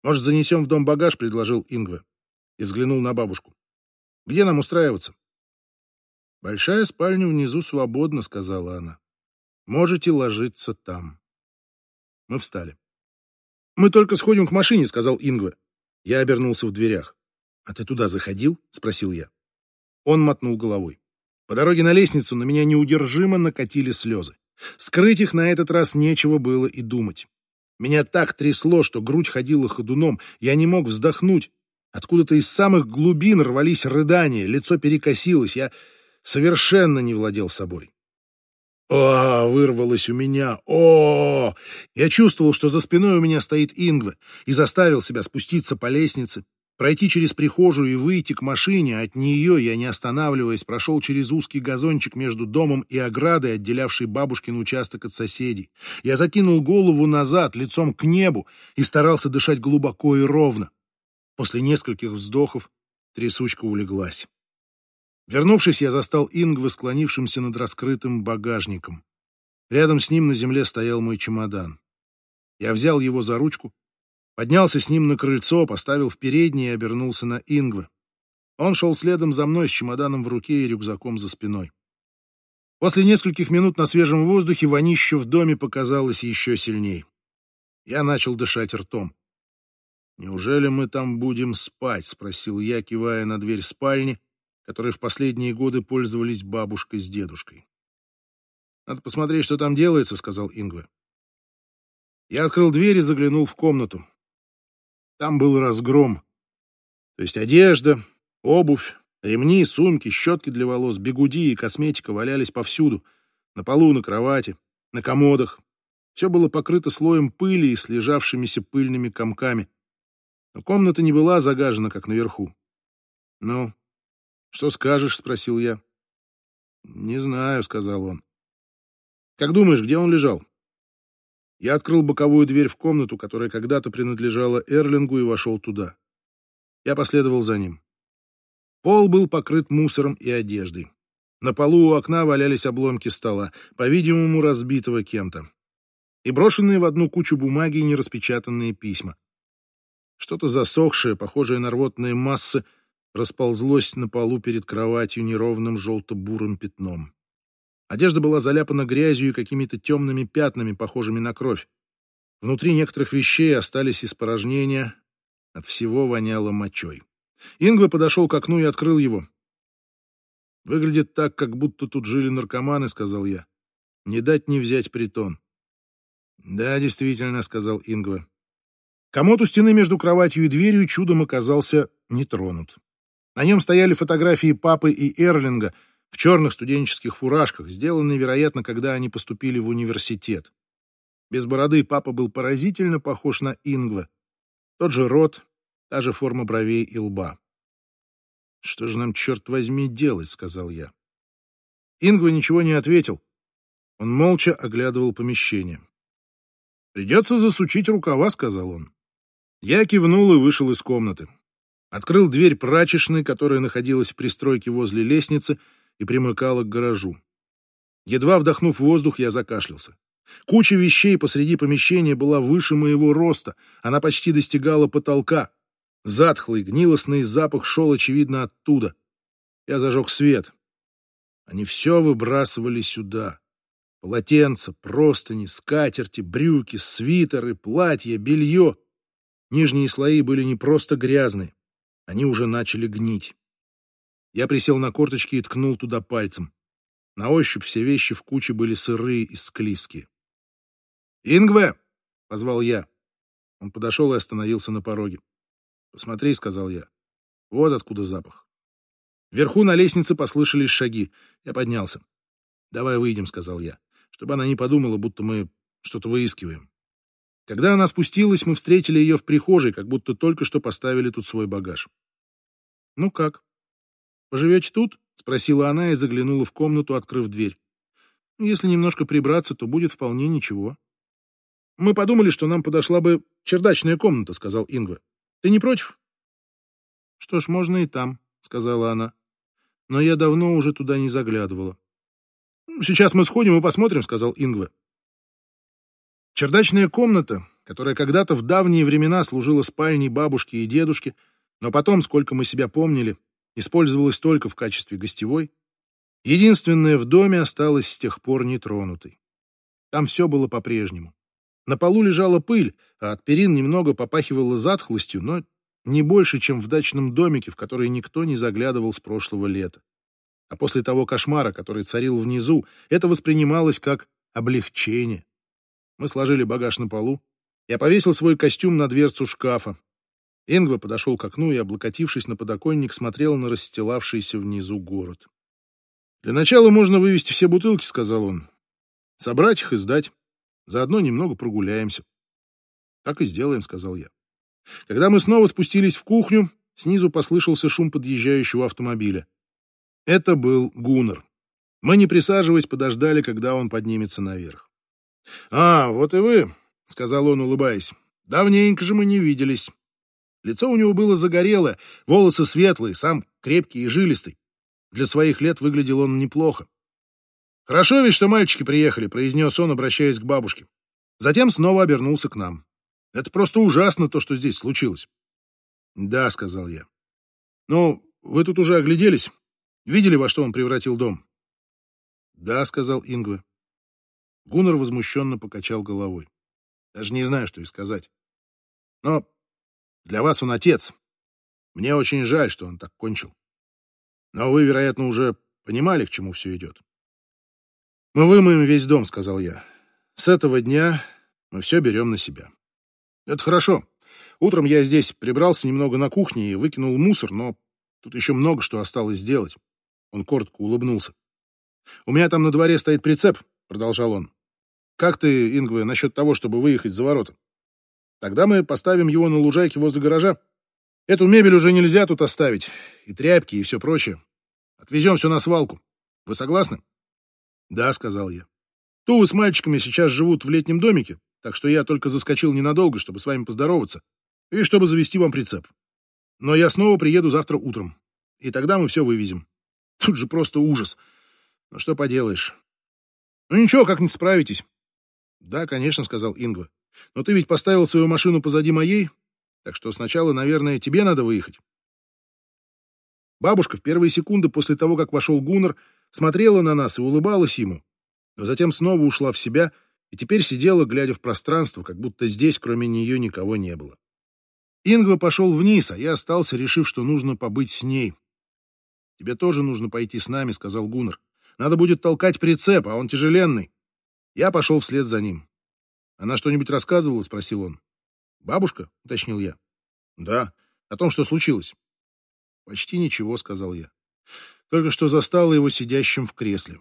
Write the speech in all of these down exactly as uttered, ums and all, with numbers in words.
«Может, занесем в дом багаж?» — предложил Ингве и взглянул на бабушку. «Где нам устраиваться?» «Большая спальня внизу свободна», — сказала она. «Можете ложиться там». Мы встали. «Мы только сходим к машине», — сказал Ингве. Я обернулся в дверях. «А ты туда заходил?» — спросил я. Он мотнул головой. По дороге на лестницу на меня неудержимо накатили слезы. Скрыть их на этот раз нечего было и думать. Меня так трясло, что грудь ходила ходуном, я не мог вздохнуть. Откуда-то из самых глубин рвались рыдания, лицо перекосилось, я совершенно не владел собой. «О!» — вырвалось у меня. «О!» Я чувствовал, что за спиной у меня стоит Ингве, и заставил себя спуститься по лестнице, пройти через прихожую и выйти к машине. От нее я, не останавливаясь, прошел через узкий газончик между домом и оградой, отделявшей бабушкин участок от соседей. Я закинул голову назад, лицом к небу, и старался дышать глубоко и ровно. После нескольких вздохов трясучка улеглась. Вернувшись, я застал Ингве склонившимся над раскрытым багажником. Рядом с ним на земле стоял мой чемодан. Я взял его за ручку, поднялся с ним на крыльцо, поставил в переднее и обернулся на Ингве. Он шел следом за мной с чемоданом в руке и рюкзаком за спиной. После нескольких минут на свежем воздухе вонища в доме показалось еще сильней. Я начал дышать ртом. «Неужели мы там будем спать?» — спросил я, кивая на дверь спальни, которой в последние годы пользовались бабушка с дедушкой. «Надо посмотреть, что там делается», — сказал Ингве. Я открыл дверь и заглянул в комнату. Там был разгром. То есть одежда, обувь, ремни, сумки, щетки для волос, бигуди и косметика валялись повсюду. На полу, на кровати, на комодах. Все было покрыто слоем пыли и слежавшимися пыльными комками. Но комната не была загажена, как наверху. «Ну, что скажешь?» — спросил я. «Не знаю», — сказал он. «Как думаешь, где он лежал?» Я открыл боковую дверь в комнату, которая когда-то принадлежала Эрлингу, и вошел туда. Я последовал за ним. Пол был покрыт мусором и одеждой. На полу у окна валялись обломки стола, по-видимому, разбитого кем-то, и брошенные в одну кучу бумаги и нераспечатанные письма. Что-то засохшее, похожее на рвотные массы, расползлось на полу перед кроватью неровным желто-бурым пятном. Одежда была заляпана грязью и какими-то темными пятнами, похожими на кровь. Внутри некоторых вещей остались испорожнения, от всего воняло мочой. Ингве подошел к окну и открыл его. «Выглядит так, как будто тут жили наркоманы», — сказал я. «Не дать не взять притон». «Да, действительно», — сказал Ингве. Комод у стены между кроватью и дверью чудом оказался не тронут. На нем стояли фотографии папы и Эрлинга в черных студенческих фуражках, сделанные, вероятно, когда они поступили в университет. Без бороды папа был поразительно похож на Ингве. Тот же рот, та же форма бровей и лба. «Что же нам, черт возьми, делать?» — сказал я. Ингве ничего не ответил. Он молча оглядывал помещение. «Придется засучить рукава», — сказал он. Я кивнул и вышел из комнаты. Открыл дверь прачечной, которая находилась в пристройке возле лестницы и примыкала к гаражу. Едва вдохнув воздух, я закашлялся. Куча вещей посреди помещения была выше моего роста, она почти достигала потолка. Затхлый, гнилостный запах шел, очевидно, оттуда. Я зажег свет. Они все выбрасывали сюда. Полотенца, простыни, скатерти, брюки, свитеры, платья, белье. Нижние слои были не просто грязные, они уже начали гнить. Я присел на корточки и ткнул туда пальцем. На ощупь все вещи в куче были сырые и склизкие. «Ингве!» — позвал я. Он подошел и остановился на пороге. «Посмотри», — сказал я. «Вот откуда запах». Вверху на лестнице послышались шаги. Я поднялся. «Давай выйдем», — сказал я, чтобы она не подумала, будто мы что-то выискиваем. Когда она спустилась, мы встретили ее в прихожей, как будто только что поставили тут свой багаж. «Ну как? Поживете тут?» — спросила она и заглянула в комнату, открыв дверь. «Если немножко прибраться, то будет вполне ничего». «Мы подумали, что нам подошла бы чердачная комната», — сказал Ингве. «Ты не против?» «Что ж, можно и там», — сказала она. «Но я давно уже туда не заглядывала». «Сейчас мы сходим и посмотрим», — сказал Ингве. Чердачная комната, которая когда-то в давние времена служила спальней бабушки и дедушки, но потом, сколько мы себя помнили, использовалась только в качестве гостевой, единственная в доме осталась с тех пор нетронутой. Там все было по-прежнему. На полу лежала пыль, а от перин немного попахивало затхлостью, но не больше, чем в дачном домике, в который никто не заглядывал с прошлого лета. А после того кошмара, который царил внизу, это воспринималось как облегчение. Мы сложили багаж на полу. Я повесил свой костюм на дверцу шкафа. Ингве подошел к окну и, облокотившись на подоконник, смотрел на расстилавшийся внизу город. «Для начала можно вывести все бутылки», — сказал он. «Собрать их и сдать. Заодно немного прогуляемся». «Так и сделаем», — сказал я. Когда мы снова спустились в кухню, снизу послышался шум подъезжающего автомобиля. Это был Гуннар. Мы, не присаживаясь, подождали, когда он поднимется наверх. «А, вот и вы», — сказал он, улыбаясь. «Давненько же мы не виделись». Лицо у него было загорелое, волосы светлые, сам крепкий и жилистый. Для своих лет выглядел он неплохо. «Хорошо ведь, что мальчики приехали», — произнес он, обращаясь к бабушке. Затем снова обернулся к нам. «Это просто ужасно, то, что здесь случилось». «Да», — сказал я. «Ну, вы тут уже огляделись? Видели, во что он превратил дом?» «Да», — сказал Ингве. Гуннар возмущенно покачал головой. «Даже не знаю, что и сказать. Но для вас он отец. Мне очень жаль, что он так кончил. Но вы, вероятно, уже понимали, к чему все идет». «Мы вымоем весь дом», — сказал я. «С этого дня мы все берем на себя». «Это хорошо. Утром я здесь прибрался немного на кухне и выкинул мусор, но тут еще много что осталось сделать». Он коротко улыбнулся. «У меня там на дворе стоит прицеп», — продолжал он. «Как ты, Ингве, насчет того, чтобы выехать за ворота? Тогда мы поставим его на лужайке возле гаража. Эту мебель уже нельзя тут оставить, и тряпки, и все прочее. Отвезем все на свалку. Вы согласны?» «Да», — сказал я. «Тувы с мальчиками сейчас живут в летнем домике, так что я только заскочил ненадолго, чтобы с вами поздороваться и чтобы завести вам прицеп. Но я снова приеду завтра утром, и тогда мы все вывезем. Тут же просто ужас. Ну что поделаешь? Ну ничего, как-нибудь справитесь». «Да, конечно», — сказал Ингве. «Но ты ведь поставил свою машину позади моей, так что сначала, наверное, тебе надо выехать». Бабушка в первые секунды после того, как вошел Гуннар, смотрела на нас и улыбалась ему, но затем снова ушла в себя и теперь сидела, глядя в пространство, как будто здесь, кроме нее, никого не было. Ингве пошел вниз, а я остался, решив, что нужно побыть с ней. «Тебе тоже нужно пойти с нами», — сказал Гуннар. «Надо будет толкать прицеп, а он тяжеленный». Я пошел вслед за ним. «Она что-нибудь рассказывала?» — спросил он. «Бабушка?» — уточнил я. «Да. О том, что случилось». «Почти ничего», — сказал я. «Только что застала его сидящим в кресле».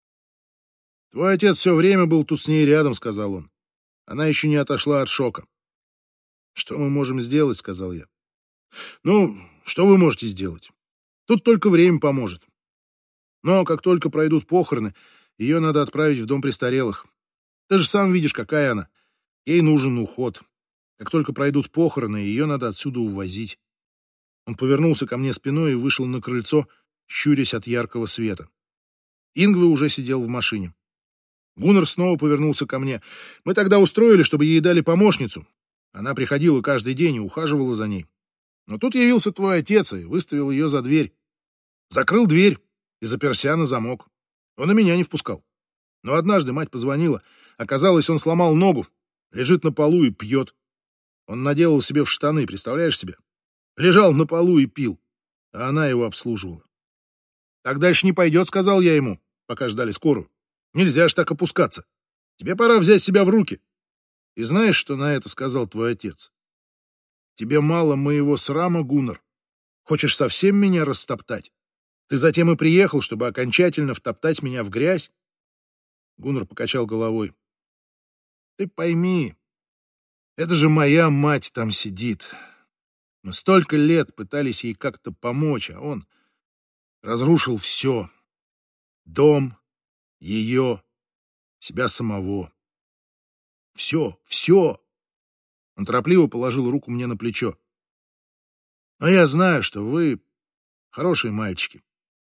«Твой отец все время был тут с ней рядом», — сказал он. «Она еще не отошла от шока». «Что мы можем сделать?» — сказал я. «Ну, что вы можете сделать? Тут только время поможет. Но как только пройдут похороны, ее надо отправить в дом престарелых. Ты же сам видишь, какая она. Ей нужен уход. Как только пройдут похороны, ее надо отсюда увозить». Он повернулся ко мне спиной и вышел на крыльцо, щурясь от яркого света. Ингве уже сидел в машине. Гуннар снова повернулся ко мне. «Мы тогда устроили, чтобы ей дали помощницу. Она приходила каждый день и ухаживала за ней. Но тут явился твой отец и выставил ее за дверь. Закрыл дверь и заперся на замок. Он и меня не впускал. Но однажды мать позвонила. Оказалось, он сломал ногу, лежит на полу и пьет. Он наделал себе в штаны, представляешь себе? Лежал на полу и пил, а она его обслуживала. «Так дальше не пойдет», — сказал я ему, пока ждали скорую. «Нельзя ж так опускаться. Тебе пора взять себя в руки». И знаешь, что на это сказал твой отец? «Тебе мало моего срама, Гуннар? Хочешь совсем меня растоптать? Ты затем и приехал, чтобы окончательно втоптать меня в грязь?» Гуннар покачал головой. «Ты пойми, это же моя мать там сидит. Мы столько лет пытались ей как-то помочь, а он разрушил все. Дом, ее, себя самого. Все, все!» Он торопливо положил руку мне на плечо. «Но я знаю, что вы хорошие мальчики».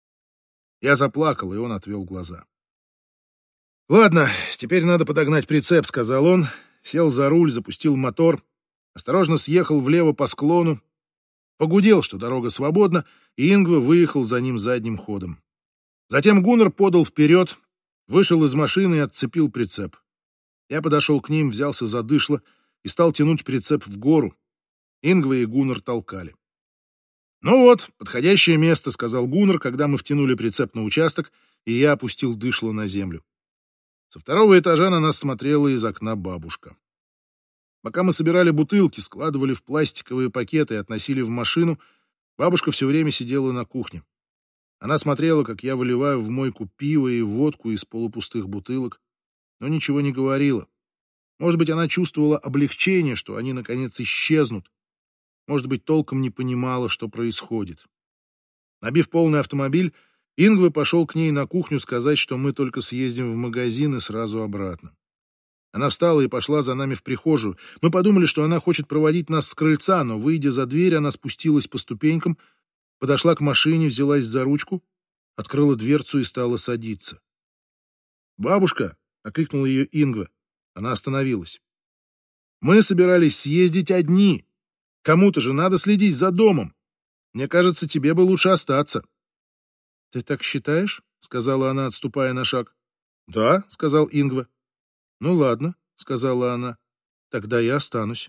Я заплакал, и он отвел глаза. «Ладно, теперь надо подогнать прицеп», — сказал он, сел за руль, запустил мотор, осторожно съехал влево по склону, погудел, что дорога свободна, и Ингве выехал за ним задним ходом. Затем Гуннар подал вперед, вышел из машины и отцепил прицеп. Я подошел к ним, взялся за дышло и стал тянуть прицеп в гору. Ингве и Гуннар толкали. «Ну вот, подходящее место», — сказал Гуннар, когда мы втянули прицеп на участок, и я опустил дышло на землю. Со второго этажа на нас смотрела из окна бабушка. Пока мы собирали бутылки, складывали в пластиковые пакеты и относили в машину, бабушка все время сидела на кухне. Она смотрела, как я выливаю в мойку пиво и водку из полупустых бутылок, но ничего не говорила. Может быть, она чувствовала облегчение, что они, наконец, исчезнут. Может быть, толком не понимала, что происходит. Набив полный автомобиль, Ингве пошел к ней на кухню сказать, что мы только съездим в магазин и сразу обратно. Она встала и пошла за нами в прихожую. Мы подумали, что она хочет проводить нас с крыльца, но, выйдя за дверь, она спустилась по ступенькам, подошла к машине, взялась за ручку, открыла дверцу и стала садиться. «Бабушка!» — окликнул ее Ингве. Она остановилась. «Мы собирались съездить одни. Кому-то же надо следить за домом. Мне кажется, тебе бы лучше остаться». «Ты так считаешь?» — сказала она, отступая на шаг. «Да», — сказал Ингве. «Ну ладно», — сказала она, — «тогда я останусь».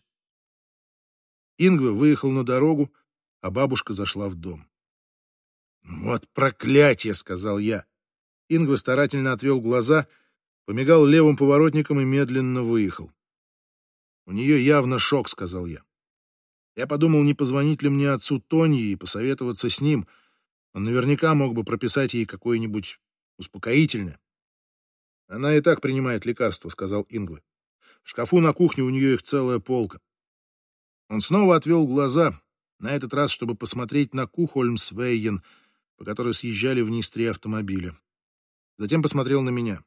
Ингве выехал на дорогу, а бабушка зашла в дом. «Вот проклятие!» — сказал я. Ингве старательно отвел глаза, помигал левым поворотником и медленно выехал. «У нее явно шок», — сказал я. Я подумал, не позвонить ли мне отцу Тоньи и посоветоваться с ним. Он наверняка мог бы прописать ей какое-нибудь успокоительное. «Она и так принимает лекарства», — сказал Ингве. «В шкафу на кухне у нее их целая полка». Он снова отвел глаза, на этот раз, чтобы посмотреть на Кухольмсвейен, по которой съезжали вниз три автомобиля. Затем посмотрел на меня.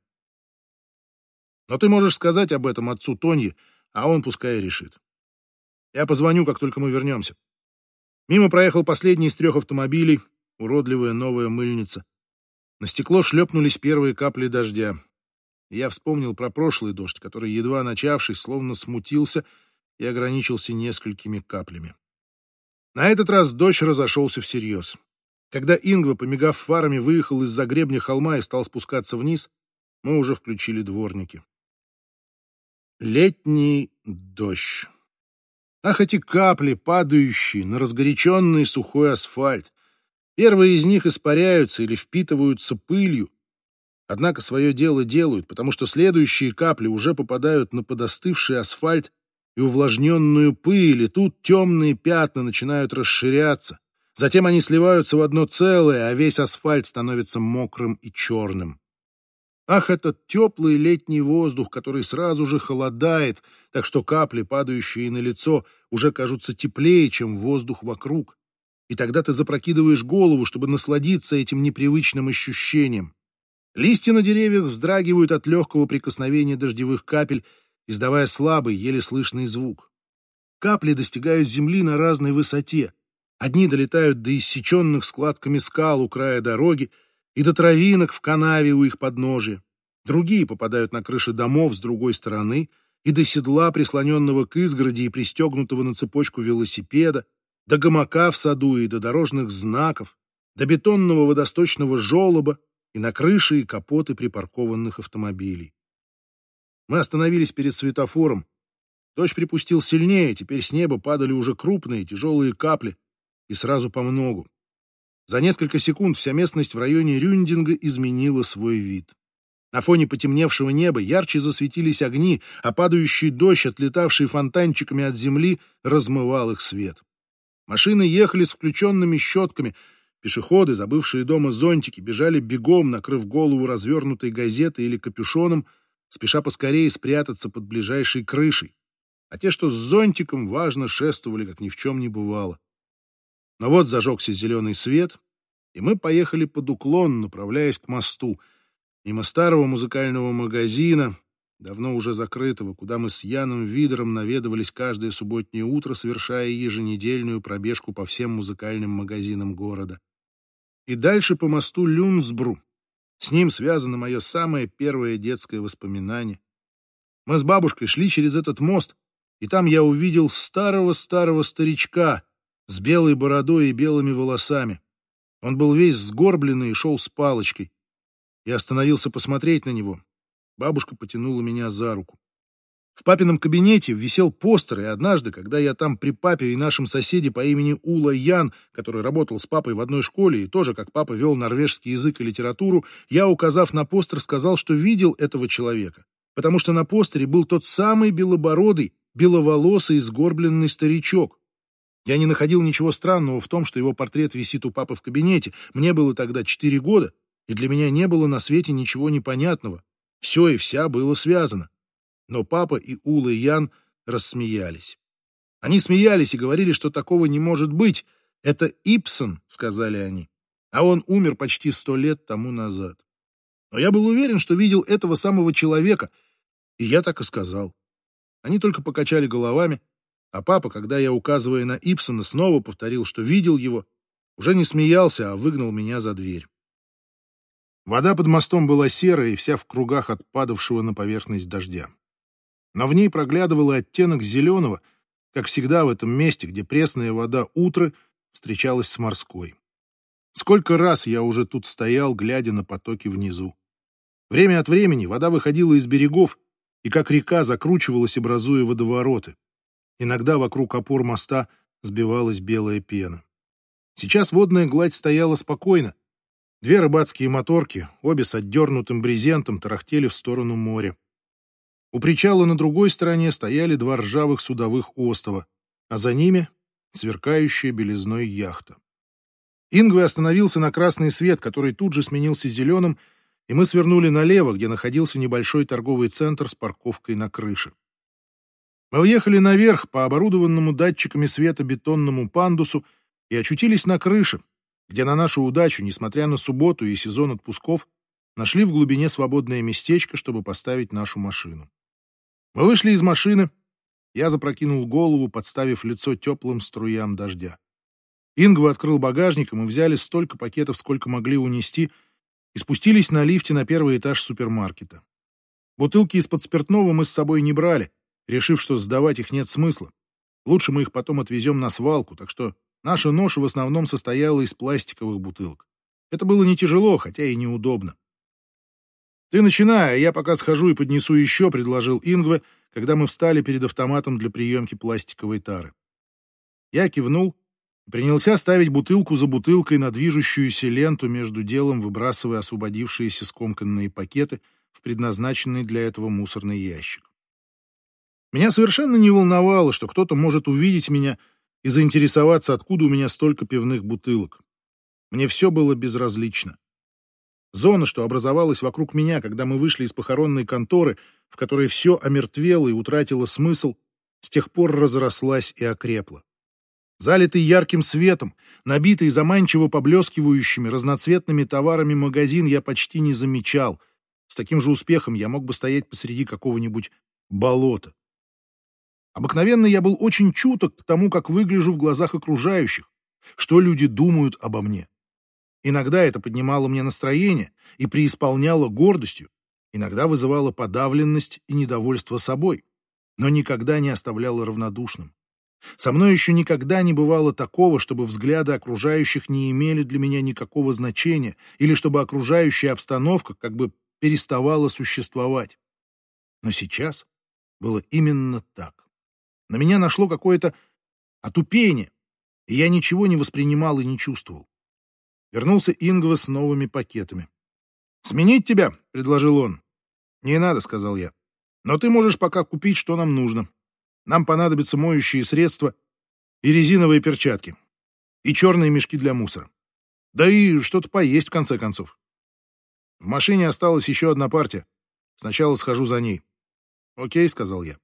«Но ты можешь сказать об этом отцу Тоньи, а он пускай решит. Я позвоню, как только мы вернемся». Мимо проехал последний из трех автомобилей, уродливая новая мыльница. На стекло шлепнулись первые капли дождя. Я вспомнил про прошлый дождь, который, едва начавшись, словно смутился и ограничился несколькими каплями. На этот раз дождь разошелся всерьез. Когда Ингве, помигав фарами, выехал из-за гребня холма и стал спускаться вниз, мы уже включили дворники. Летний дождь. Ах, эти капли, падающие на разгоряченный сухой асфальт. Первые из них испаряются или впитываются пылью, однако свое дело делают, потому что следующие капли уже попадают на подостывший асфальт и увлажненную пыль, и тут темные пятна начинают расширяться. Затем они сливаются в одно целое, а весь асфальт становится мокрым и черным. Ах, этот теплый летний воздух, который сразу же холодает, так что капли, падающие на лицо, уже кажутся теплее, чем воздух вокруг. И тогда ты запрокидываешь голову, чтобы насладиться этим непривычным ощущением. Листья на деревьях вздрагивают от легкого прикосновения дождевых капель, издавая слабый, еле слышный звук. Капли достигают земли на разной высоте. Одни долетают до иссеченных складками скал у края дороги и до травинок в канаве у их подножия. Другие попадают на крыши домов с другой стороны и до седла, прислоненного к изгороди и пристегнутого на цепочку велосипеда, до гамака в саду и до дорожных знаков, до бетонного водосточного желоба и на крыши и капоты припаркованных автомобилей. Мы остановились перед светофором. Дождь припустил сильнее, теперь с неба падали уже крупные тяжелые капли, и сразу по многу. За несколько секунд вся местность в районе Рюндинга изменила свой вид. На фоне потемневшего неба ярче засветились огни, а падающий дождь, отлетавший фонтанчиками от земли, размывал их свет. Машины ехали с включенными щетками. Пешеходы, забывшие дома зонтики, бежали бегом, накрыв голову развернутой газетой или капюшоном, спеша поскорее спрятаться под ближайшей крышей. А те, что с зонтиком, важно шествовали, как ни в чем не бывало. Но вот зажегся зеленый свет, и мы поехали под уклон, направляясь к мосту, мимо старого музыкального магазина, давно уже закрытого, куда мы с Яном Видером наведывались каждое субботнее утро, совершая еженедельную пробежку по всем музыкальным магазинам города. И дальше по мосту Люнсбру. С ним связано мое самое первое детское воспоминание. Мы с бабушкой шли через этот мост, и там я увидел старого-старого старичка с белой бородой и белыми волосами. Он был весь сгорбленный и шел с палочкой. Я остановился посмотреть на него. Бабушка потянула меня за руку. В папином кабинете висел постер, и однажды, когда я там при папе и нашем соседе по имени Ула Ян, который работал с папой в одной школе и тоже, как папа, вел норвежский язык и литературу, я, указав на постер, сказал, что видел этого человека, потому что на постере был тот самый белобородый, беловолосый и сгорбленный старичок. Я не находил ничего странного в том, что его портрет висит у папы в кабинете. Мне было тогда четыре года, и для меня не было на свете ничего непонятного. Все и вся было связано. Но папа и Ула Ян рассмеялись. Они смеялись и говорили, что такого не может быть. Это Ибсен, сказали они. А он умер почти сто лет тому назад. Но я был уверен, что видел этого самого человека, и я так и сказал. Они только покачали головами, а папа, когда я, указывая на Ибсена, снова повторил, что видел его, уже не смеялся, а выгнал меня за дверь. Вода под мостом была серая и вся в кругах от падавшего на поверхность дождя. Но в ней проглядывал оттенок зеленого, как всегда в этом месте, где пресная вода утра встречалась с морской. Сколько раз я уже тут стоял, глядя на потоки внизу. Время от времени вода выходила из берегов и как река закручивалась, образуя водовороты. Иногда вокруг опор моста сбивалась белая пена. Сейчас водная гладь стояла спокойно. Две рыбацкие моторки, обе с отдернутым брезентом, тарахтели в сторону моря. У причала на другой стороне стояли два ржавых судовых остова, а за ними сверкающая белизной яхта. Ингве остановился на красный свет, который тут же сменился зеленым, и мы свернули налево, где находился небольшой торговый центр с парковкой на крыше. Мы уехали наверх по оборудованному датчиками света бетонному пандусу и очутились на крыше, где на нашу удачу, несмотря на субботу и сезон отпусков, нашли в глубине свободное местечко, чтобы поставить нашу машину. Мы вышли из машины, я запрокинул голову, подставив лицо теплым струям дождя. Ингве открыл багажник, и мы взяли столько пакетов, сколько могли унести, и спустились на лифте на первый этаж супермаркета. Бутылки из-под спиртного мы с собой не брали, решив, что сдавать их нет смысла. Лучше мы их потом отвезем на свалку, так что наша ноша в основном состояла из пластиковых бутылок. Это было не тяжело, хотя и неудобно. «Ты начинай, а я пока схожу и поднесу еще», — предложил Ингве, когда мы встали перед автоматом для приемки пластиковой тары. Я кивнул и принялся ставить бутылку за бутылкой на движущуюся ленту, между делом выбрасывая освободившиеся скомканные пакеты в предназначенный для этого мусорный ящик. Меня совершенно не волновало, что кто-то может увидеть меня и заинтересоваться, откуда у меня столько пивных бутылок. Мне все было безразлично. Зона, что образовалась вокруг меня, когда мы вышли из похоронной конторы, в которой все омертвело и утратило смысл, с тех пор разрослась и окрепла. Залитый ярким светом, набитый заманчиво поблескивающими разноцветными товарами магазин я почти не замечал. С таким же успехом я мог бы стоять посреди какого-нибудь болота. Обыкновенно я был очень чуток к тому, как выгляжу в глазах окружающих, что люди думают обо мне. Иногда это поднимало мне настроение и преисполняло гордостью, иногда вызывало подавленность и недовольство собой, но никогда не оставляло равнодушным. Со мной еще никогда не бывало такого, чтобы взгляды окружающих не имели для меня никакого значения или чтобы окружающая обстановка как бы переставала существовать. Но сейчас было именно так. На меня нашло какое-то отупение, и я ничего не воспринимал и не чувствовал. Вернулся Ингве с новыми пакетами. «Сменить тебя?» — предложил он. «Не надо», — сказал я. «Но ты можешь пока купить, что нам нужно. Нам понадобятся моющие средства и резиновые перчатки, и черные мешки для мусора. Да и что-то поесть, в конце концов. В машине осталась еще одна партия. Сначала схожу за ней». «Окей», — сказал я.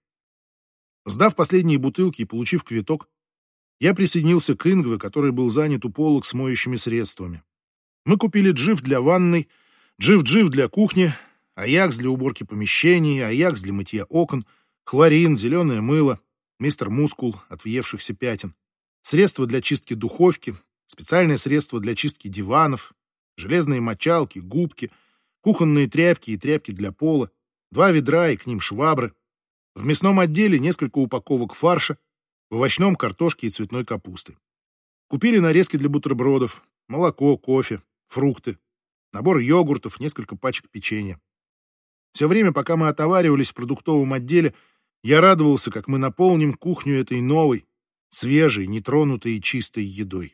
Сдав последние бутылки и получив квиток, я присоединился к Ингве, который был занят у полок с моющими средствами. Мы купили джиф для ванной, джиф-джиф для кухни, аякс для уборки помещений, аякс для мытья окон, хлорин, зеленое мыло, мистер Мускул от въевшихся пятен, средства для чистки духовки, специальное средство для чистки диванов, железные мочалки, губки, кухонные тряпки и тряпки для пола, два ведра и к ним швабры, В мясном отделе несколько упаковок фарша, в овощном — картошки и цветной капусты. Купили нарезки для бутербродов, молоко, кофе, фрукты, набор йогуртов, несколько пачек печенья. Все время, пока мы отоваривались в продуктовом отделе, я радовался, как мы наполним кухню этой новой, свежей, нетронутой и чистой едой.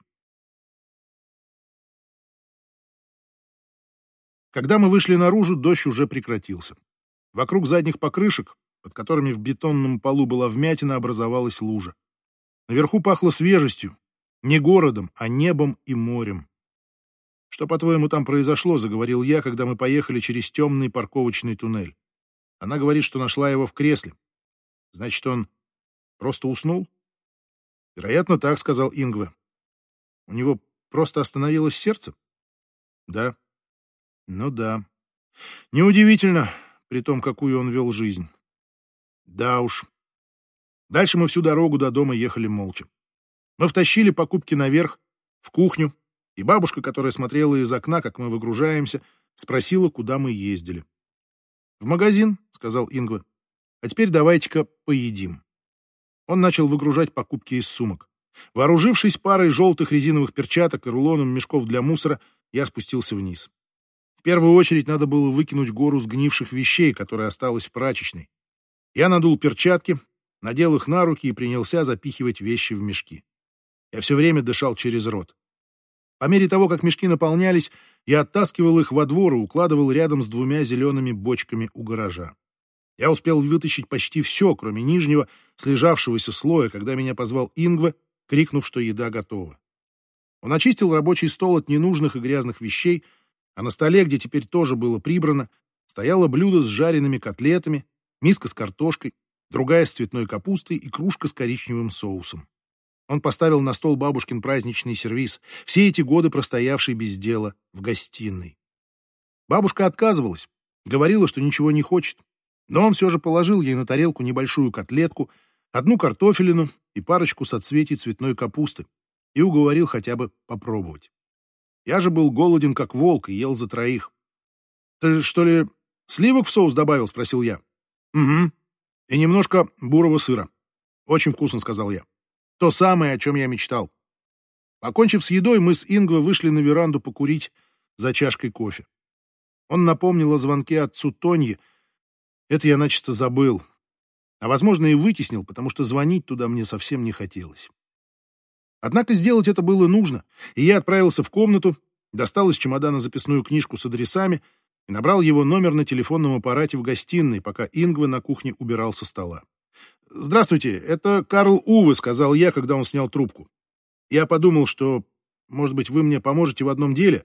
Когда мы вышли наружу, дождь уже прекратился. Вокруг задних покрышек, под которыми в бетонном полу была вмятина, образовалась лужа. Наверху пахло свежестью, не городом, а небом и морем. «Что, по-твоему, там произошло?» — заговорил я, когда мы поехали через темный парковочный туннель. Она говорит, что нашла его в кресле. Значит, он просто уснул? «Вероятно, так», — сказал Ингве. «У него просто остановилось сердце?» «Да». «Ну да. Неудивительно, при том, какую он вел жизнь». «Да уж». Дальше мы всю дорогу до дома ехали молча. Мы втащили покупки наверх, в кухню, и бабушка, которая смотрела из окна, как мы выгружаемся, спросила, куда мы ездили. «В магазин», — сказал Ингве. «А теперь давайте-ка поедим». Он начал выгружать покупки из сумок. Вооружившись парой желтых резиновых перчаток и рулоном мешков для мусора, я спустился вниз. В первую очередь надо было выкинуть гору сгнивших вещей, которая осталась в прачечной. Я надул перчатки, надел их на руки и принялся запихивать вещи в мешки. Я все время дышал через рот. По мере того, как мешки наполнялись, я оттаскивал их во двор и укладывал рядом с двумя зелеными бочками у гаража. Я успел вытащить почти все, кроме нижнего, слежавшегося слоя, когда меня позвал Ингве, крикнув, что еда готова. Он очистил рабочий стол от ненужных и грязных вещей, а на столе, где теперь тоже было прибрано, стояло блюдо с жареными котлетами, миска с картошкой, другая с цветной капустой и кружка с коричневым соусом. Он поставил на стол бабушкин праздничный сервиз, все эти годы простоявший без дела в гостиной. Бабушка отказывалась, говорила, что ничего не хочет, но он все же положил ей на тарелку небольшую котлетку, одну картофелину и парочку соцветий цветной капусты и уговорил хотя бы попробовать. Я же был голоден, как волк, и ел за троих. «Ты что ли сливок в соус добавил?» — спросил я. «Угу. И немножко бурого сыра. Очень вкусно», — сказал я. То самое, о чем я мечтал. Покончив с едой, мы с Ингве вышли на веранду покурить за чашкой кофе. Он напомнил о звонке отцу Тоньи. Это я начисто забыл. А, возможно, и вытеснил, потому что звонить туда мне совсем не хотелось. Однако сделать это было нужно, и я отправился в комнату, достал из чемодана записную книжку с адресами и набрал его номер на телефонном аппарате в гостиной, пока Ингве на кухне убирал со стола. «Здравствуйте, это Карл Уве», — сказал я, когда он снял трубку. «Я подумал, что, может быть, вы мне поможете в одном деле.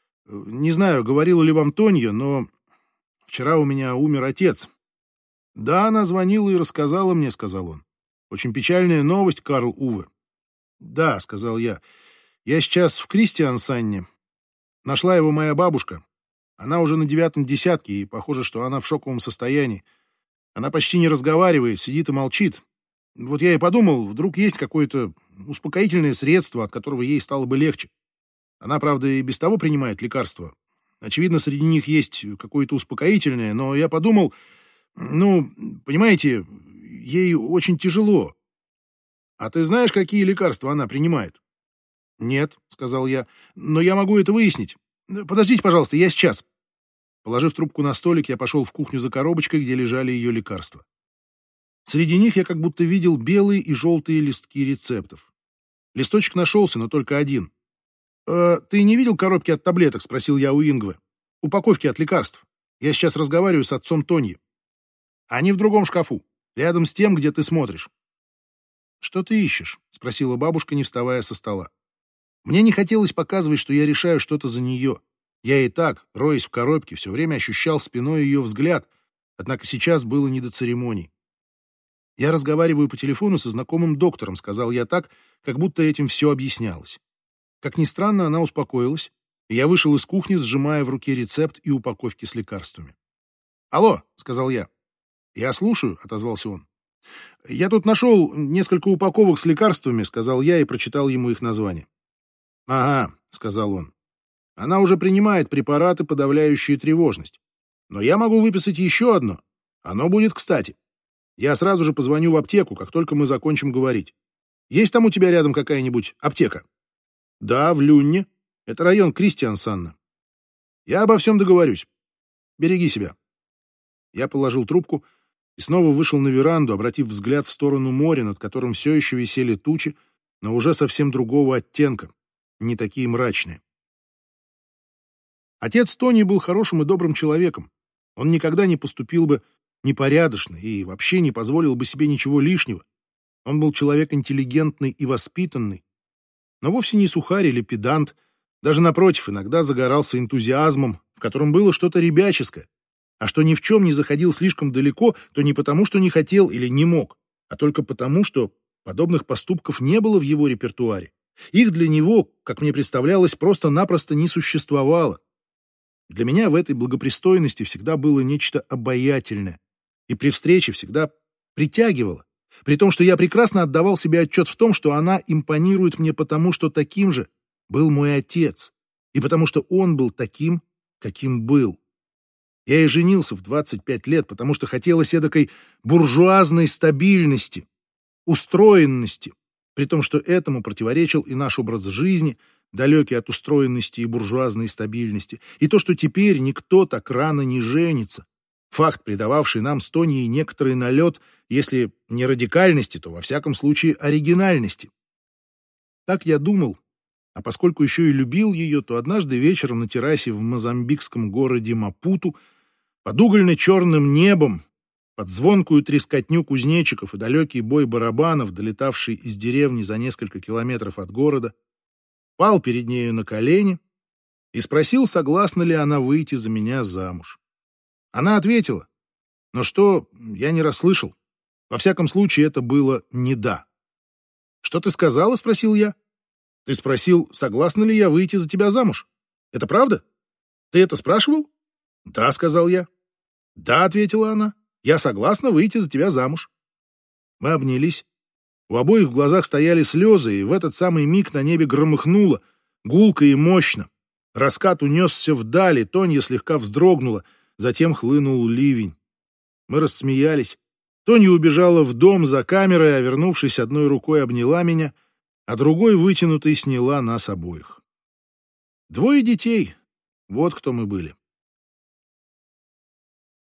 Не знаю, говорила ли вам Тонья, но вчера у меня умер отец». «Да, она звонила и рассказала мне», — сказал он. «Очень печальная новость, Карл Уве». «Да», — сказал я, — «я сейчас в Кристиансанне. Нашла его моя бабушка. Она уже на девятом десятке, и похоже, что она в шоковом состоянии. Она почти не разговаривает, сидит и молчит. Вот я и подумал, вдруг есть какое-то успокоительное средство, от которого ей стало бы легче. Она, правда, и без того принимает лекарства. Очевидно, среди них есть какое-то успокоительное, но я подумал, ну, понимаете, ей очень тяжело. А ты знаешь, какие лекарства она принимает?» «Нет», — сказал я, — «но я могу это выяснить. Подождите, пожалуйста, я сейчас». Положив трубку на столик, я пошел в кухню за коробочкой, где лежали ее лекарства. Среди них я как будто видел белые и желтые листки рецептов. Листочек нашелся, но только один. «Э, «Ты не видел коробки от таблеток?» — спросил я у Ингве. «Упаковки от лекарств. Я сейчас разговариваю с отцом Тоньи. Они в другом шкафу, рядом с тем, где ты смотришь». «Что ты ищешь?» — спросила бабушка, не вставая со стола. Мне не хотелось показывать, что я решаю что-то за нее. Я и так, роясь в коробке, все время ощущал спиной ее взгляд, однако сейчас было не до церемоний. «Я разговариваю по телефону со знакомым доктором», — сказал я так, как будто этим все объяснялось. Как ни странно, она успокоилась, и я вышел из кухни, сжимая в руке рецепт и упаковки с лекарствами. «Алло», — сказал я. «Я слушаю», — отозвался он. «Я тут нашел несколько упаковок с лекарствами», — сказал я и прочитал ему их название. «Ага», — сказал он. «Она уже принимает препараты, подавляющие тревожность. Но я могу выписать еще одно. Оно будет кстати». Я сразу же позвоню в аптеку, как только мы закончим говорить. Есть там у тебя рядом какая-нибудь аптека? Да, в Люнне. Это район Кристиансанна. Я обо всем договорюсь. Береги себя. Я положил трубку и снова вышел на веранду, обратив взгляд в сторону моря, над которым все еще висели тучи, но уже совсем другого оттенка, не такие мрачные. Отец Тони был хорошим и добрым человеком. Он никогда не поступил бы непорядочно и вообще не позволил бы себе ничего лишнего. Он был человек интеллигентный и воспитанный, но вовсе не сухарь или педант, даже напротив, иногда загорался энтузиазмом, в котором было что-то ребяческое. А что ни в чем не заходил слишком далеко, то не потому, что не хотел или не мог, а только потому, что подобных поступков не было в его репертуаре. Их для него, как мне представлялось, просто-напросто не существовало. Для меня в этой благопристойности всегда было нечто обаятельное, и при встрече всегда притягивало, при том, что я прекрасно отдавал себе отчет в том, что она импонирует мне потому, что таким же был мой отец, и потому что он был таким, каким был. Я и женился в двадцать пять лет, потому что хотелось эдакой буржуазной стабильности, устроенности, при том, что этому противоречил и наш образ жизни, далекий от устроенности и буржуазной стабильности, и то, что теперь никто так рано не женится. Факт, придававший нам с Тонией некоторый налет, если не радикальности, то во всяком случае оригинальности. Так я думал, а поскольку еще и любил ее, то однажды вечером на террасе в мозамбикском городе Мапуту под угольно-черным небом, под звонкую трескотню кузнечиков и далекий бой барабанов, долетавший из деревни за несколько километров от города, пал перед нею на колени и спросил, согласна ли она выйти за меня замуж. Она ответила, но что, я не расслышал. Во всяком случае, это было не «да». «Что ты сказала?» — спросил я. «Ты спросил, согласна ли я выйти за тебя замуж. Это правда? Ты это спрашивал?» «Да», — сказал я. «Да», — ответила она, — «я согласна выйти за тебя замуж». Мы обнялись. У обоих в глазах стояли слезы, и в этот самый миг на небе громыхнуло, гулко и мощно. Раскат унесся вдали, Тонья слегка вздрогнула, затем хлынул ливень. Мы рассмеялись. Тонья убежала в дом за камерой, а, вернувшись, одной рукой обняла меня, а другой, вытянутой, сняла нас обоих. Двое детей — вот кто мы были.